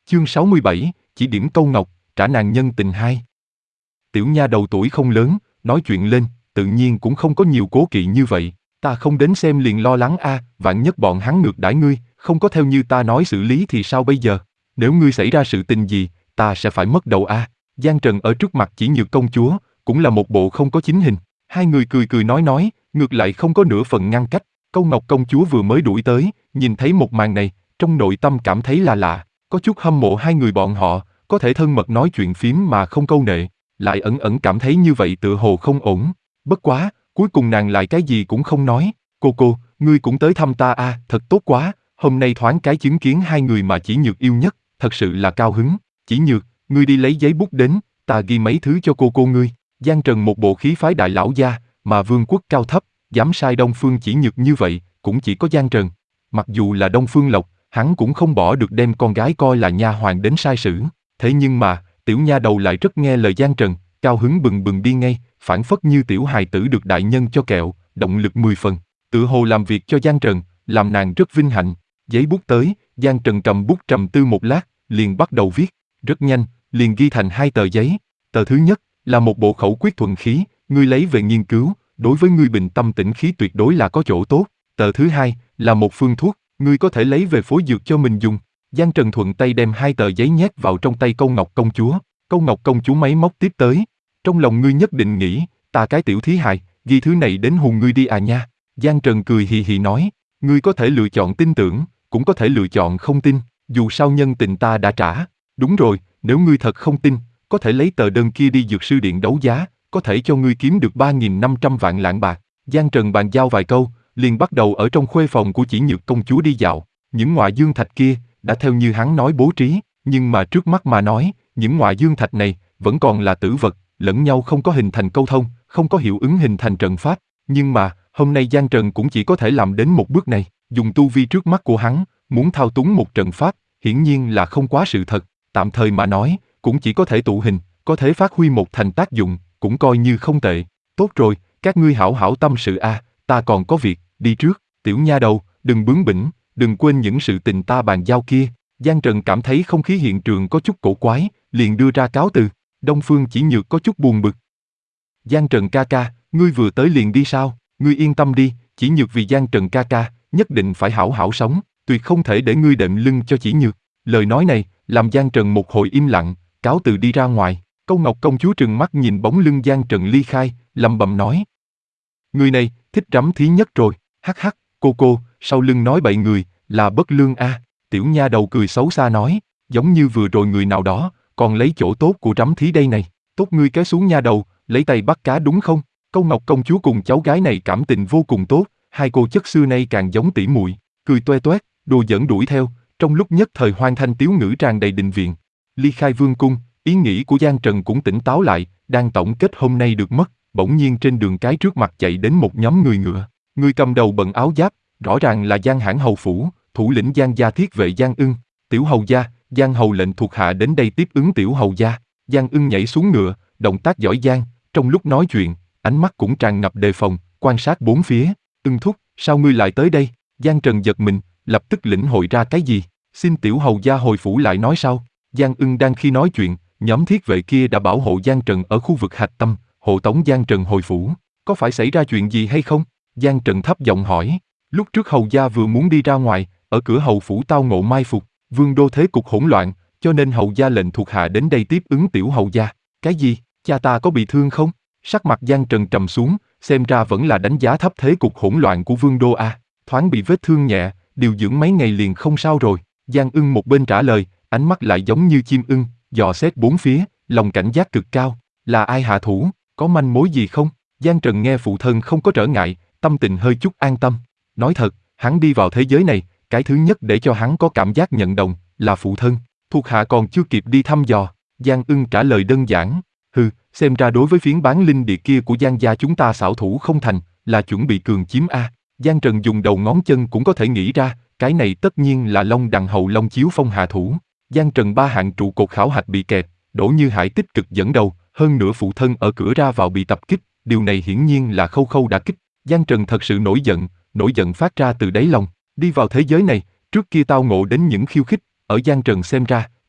Chương 67, chỉ điểm câu ngọc, trả nàng nhân tình hai. Tiểu nha đầu tuổi không lớn, nói chuyện lên, tự nhiên cũng không có nhiều cố kỵ như vậy. Ta không đến xem liền lo lắng vạn nhất bọn hắn ngược đãi ngươi, không có theo như ta nói xử lý thì sao bây giờ? Nếu ngươi xảy ra sự tình gì, ta sẽ phải mất đầu Giang Trần ở trước mặt Chỉ Nhược công chúa, cũng là một bộ không có chính hình. Hai người cười cười nói, ngược lại không có nửa phần ngăn cách. Câu Ngọc công chúa vừa mới đuổi tới, nhìn thấy một màn này, trong nội tâm cảm thấy là lạ, có chút hâm mộ hai người bọn họ, có thể thân mật nói chuyện phím mà không câu nệ, lại ẩn ẩn cảm thấy như vậy tựa hồ không ổn. Bất quá, cuối cùng nàng lại cái gì cũng không nói. Cô, ngươi cũng tới thăm ta thật tốt quá, hôm nay thoáng cái chứng kiến hai người mà Chỉ Nhược yêu nhất, thật sự là cao hứng. Chỉ Nhược, ngươi đi lấy giấy bút đến, ta ghi mấy thứ cho cô ngươi. Giang Trần một bộ khí phái đại lão gia, mà vương quốc cao thấp, dám sai Đông Phương Chỉ Nhược như vậy, cũng chỉ có Giang Trần. Mặc dù là Đông Phương Lộc, hắn cũng không bỏ được đem con gái coi là nha hoàn đến sai sử. Thế nhưng mà, tiểu nha đầu lại rất nghe lời Giang Trần, cao hứng bừng bừng đi ngay, phảng phất như tiểu hài tử được đại nhân cho kẹo, động lực 10 phần. Tự hồ làm việc cho Giang Trần, làm nàng rất vinh hạnh. Giấy bút tới, Giang Trần cầm bút trầm tư một lát, liền bắt đầu viết. Rất nhanh, liền ghi thành 2 tờ giấy. Tờ thứ nhất là một bộ khẩu quyết thuần khí, ngươi lấy về nghiên cứu, đối với ngươi bình tâm tĩnh khí tuyệt đối là có chỗ tốt. Tờ thứ hai là một phương thuốc, ngươi có thể lấy về phối dược cho mình dùng. Giang Trần thuận tay đem 2 tờ giấy nhét vào trong tay Câu Ngọc công chúa. Câu Ngọc công chúa máy móc tiếp tới. Trong lòng ngươi nhất định nghĩ, ta cái tiểu thí hài, ghi thứ này đến hù ngươi đi nha. Giang Trần cười hì hì nói, ngươi có thể lựa chọn tin tưởng, cũng có thể lựa chọn không tin, dù sao nhân tình ta đã trả. Đúng rồi, nếu ngươi thật không tin, có thể lấy tờ đơn kia đi dược sư điện đấu giá, có thể cho ngươi kiếm được 3.500 vạn lạng bạc. Giang Trần bàn giao vài câu, liền bắt đầu ở trong khuê phòng của Chỉ Nhược công chúa đi dạo. Những ngọa dương thạch kia, đã theo như hắn nói bố trí, nhưng mà trước mắt mà nói, những ngọa dương thạch này, vẫn còn là tử vật, lẫn nhau không có hình thành câu thông, không có hiệu ứng hình thành trận pháp. Nhưng mà, hôm nay Giang Trần cũng chỉ có thể làm đến một bước này, dùng tu vi trước mắt của hắn, muốn thao túng một trận pháp, hiển nhiên là không quá sự thật. Tạm thời mà nói, cũng chỉ có thể tụ hình, có thể phát huy một thành tác dụng, cũng coi như không tệ. Tốt rồi, các ngươi hảo hảo tâm sự ta còn có việc, đi trước. Tiểu nha đầu, đừng bướng bỉnh, đừng quên những sự tình ta bàn giao kia. Giang Trần cảm thấy không khí hiện trường có chút cổ quái, liền đưa ra cáo từ. Đông Phương Chỉ Nhược có chút buồn bực. Giang Trần ca ca, ngươi vừa tới liền đi sao? Ngươi yên tâm đi, Chỉ Nhược vì Giang Trần ca ca, nhất định phải hảo hảo sống, tuyệt không thể để ngươi đệm lưng cho Chỉ Nhược. Lời nói này, làm Giang Trần một hồi im lặng, cáo từ đi ra ngoài. Câu Ngọc công chúa trừng mắt nhìn bóng lưng Giang Trần ly khai, lẩm bẩm nói. Người này, thích rắm thí nhất rồi, hắc, cô, sau lưng nói bậy người, là bất lương Tiểu nha đầu cười xấu xa nói, giống như vừa rồi người nào đó, còn lấy chỗ tốt của rắm thí đây này. Tốt ngươi kéo xuống nha đầu, lấy tay bắt cá đúng không? Câu Ngọc công chúa cùng cháu gái này cảm tình vô cùng tốt, hai cô chất xưa nay càng giống tỉ muội, cười toe toét, đùa giỡn đuổi theo, trong lúc nhất thời hoan thanh tiếu ngữ tràn đầy đình viện. Ly khai vương cung, ý nghĩ của Giang Trần cũng tỉnh táo lại, đang tổng kết hôm nay được mất, bỗng nhiên trên đường cái trước mặt chạy đến một nhóm người ngựa. Người cầm đầu bận áo giáp, rõ ràng là Giang Hãn hầu phủ, thủ lĩnh Giang gia thiết vệ Giang Ưng. Tiểu hầu gia, Giang hầu lệnh thuộc hạ đến đây tiếp ứng tiểu hầu gia. Giang Ưng nhảy xuống ngựa, động tác giỏi giang, trong lúc nói chuyện, ánh mắt cũng tràn ngập đề phòng, quan sát bốn phía. Ưng thúc, sao ngươi lại tới đây? Giang Trần giật mình, lập tức lĩnh hội ra cái gì? Xin tiểu hầu gia hồi phủ lại nói sau. Giang Ưng đang khi nói chuyện, nhóm thiết vệ kia đã bảo hộ Giang Trần ở khu vực hạch tâm, hộ tống Giang Trần hồi phủ. Có phải xảy ra chuyện gì hay không? Giang Trần thấp giọng hỏi. Lúc trước hầu gia vừa muốn đi ra ngoài, ở cửa hầu phủ tao ngộ mai phục, vương đô thế cục hỗn loạn, cho nên hầu gia lệnh thuộc hạ đến đây tiếp ứng tiểu hầu gia. Cái gì? Cha ta có bị thương không? Sắc mặt Giang Trần trầm xuống, xem ra vẫn là đánh giá thấp thế cục hỗn loạn của vương đô thoáng bị vết thương nhẹ, điều dưỡng mấy ngày liền không sao rồi. Giang Ưng một bên trả lời, ánh mắt lại giống như chim ưng, dò xét bốn phía, lòng cảnh giác cực cao. Là ai hạ thủ? Có manh mối gì không? Giang Trần nghe phụ thân không có trở ngại, tâm tình hơi chút an tâm. Nói thật, hắn đi vào thế giới này, cái thứ nhất để cho hắn có cảm giác nhận đồng, là phụ thân. Thuộc hạ còn chưa kịp đi thăm dò. Giang Ưng trả lời đơn giản. Xem ra đối với phiến bán linh địa kia của Giang gia chúng ta xảo thủ không thành, là chuẩn bị cường chiếm Giang Trần dùng đầu ngón chân cũng có thể nghĩ ra, cái này tất nhiên là Long Đằng hầu Long Chiếu Phong hạ thủ. Giang Trần ba hạng trụ cột khảo hạch bị kẹt, Đỗ Như Hải tích cực dẫn đầu, hơn nữa phụ thân ở cửa ra vào bị tập kích, điều này hiển nhiên là khâu đả kích. Giang Trần thật sự nổi giận phát ra từ đáy lòng. Đi vào thế giới này, trước kia tao ngộ đến những khiêu khích, ở Giang Trần xem ra,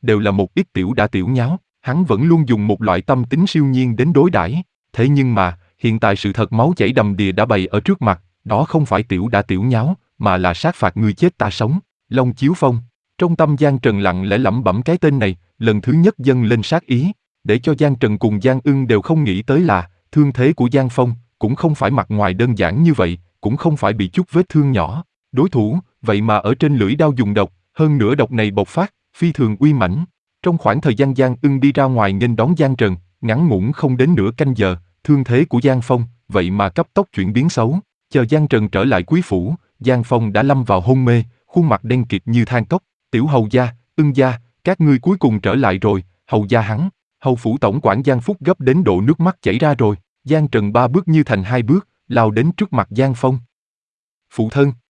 đều là một ít tiểu đả tiểu nháo, hắn vẫn luôn dùng một loại tâm tính siêu nhiên đến đối đãi. Thế nhưng mà, hiện tại sự thật máu chảy đầm đìa đã bày ở trước mặt, đó không phải tiểu đả tiểu nháo, mà là sát phạt người chết ta sống. Long Chiếu Phong. Trong tâm Giang Trần lặng lẽ lẩm bẩm cái tên này, lần thứ nhất dâng lên sát ý, để cho Giang Trần cùng Giang Ưng đều không nghĩ tới là, thương thế của Giang Phong, cũng không phải mặt ngoài đơn giản như vậy, cũng không phải bị chút vết thương nhỏ. Đối thủ, vậy mà ở trên lưỡi đao dùng độc, hơn nữa độc này bộc phát, phi thường uy mãnh. Trong khoảng thời gian Giang Ưng đi ra ngoài nghênh đón Giang Trần, ngắn ngủn không đến nửa canh giờ, thương thế của Giang Phong, vậy mà cấp tốc chuyển biến xấu. Chờ Giang Trần trở lại quý phủ, Giang Phong đã lâm vào hôn mê, khuôn mặt đen kịt như than cốc. Tiểu hầu gia, Ưng gia, các ngươi cuối cùng trở lại rồi. Hầu gia hắn, hầu phủ tổng quản Giang Phúc gấp đến độ nước mắt chảy ra rồi. Giang Trần 3 bước như thành 2 bước, lao đến trước mặt Giang Phong. Phụ thân,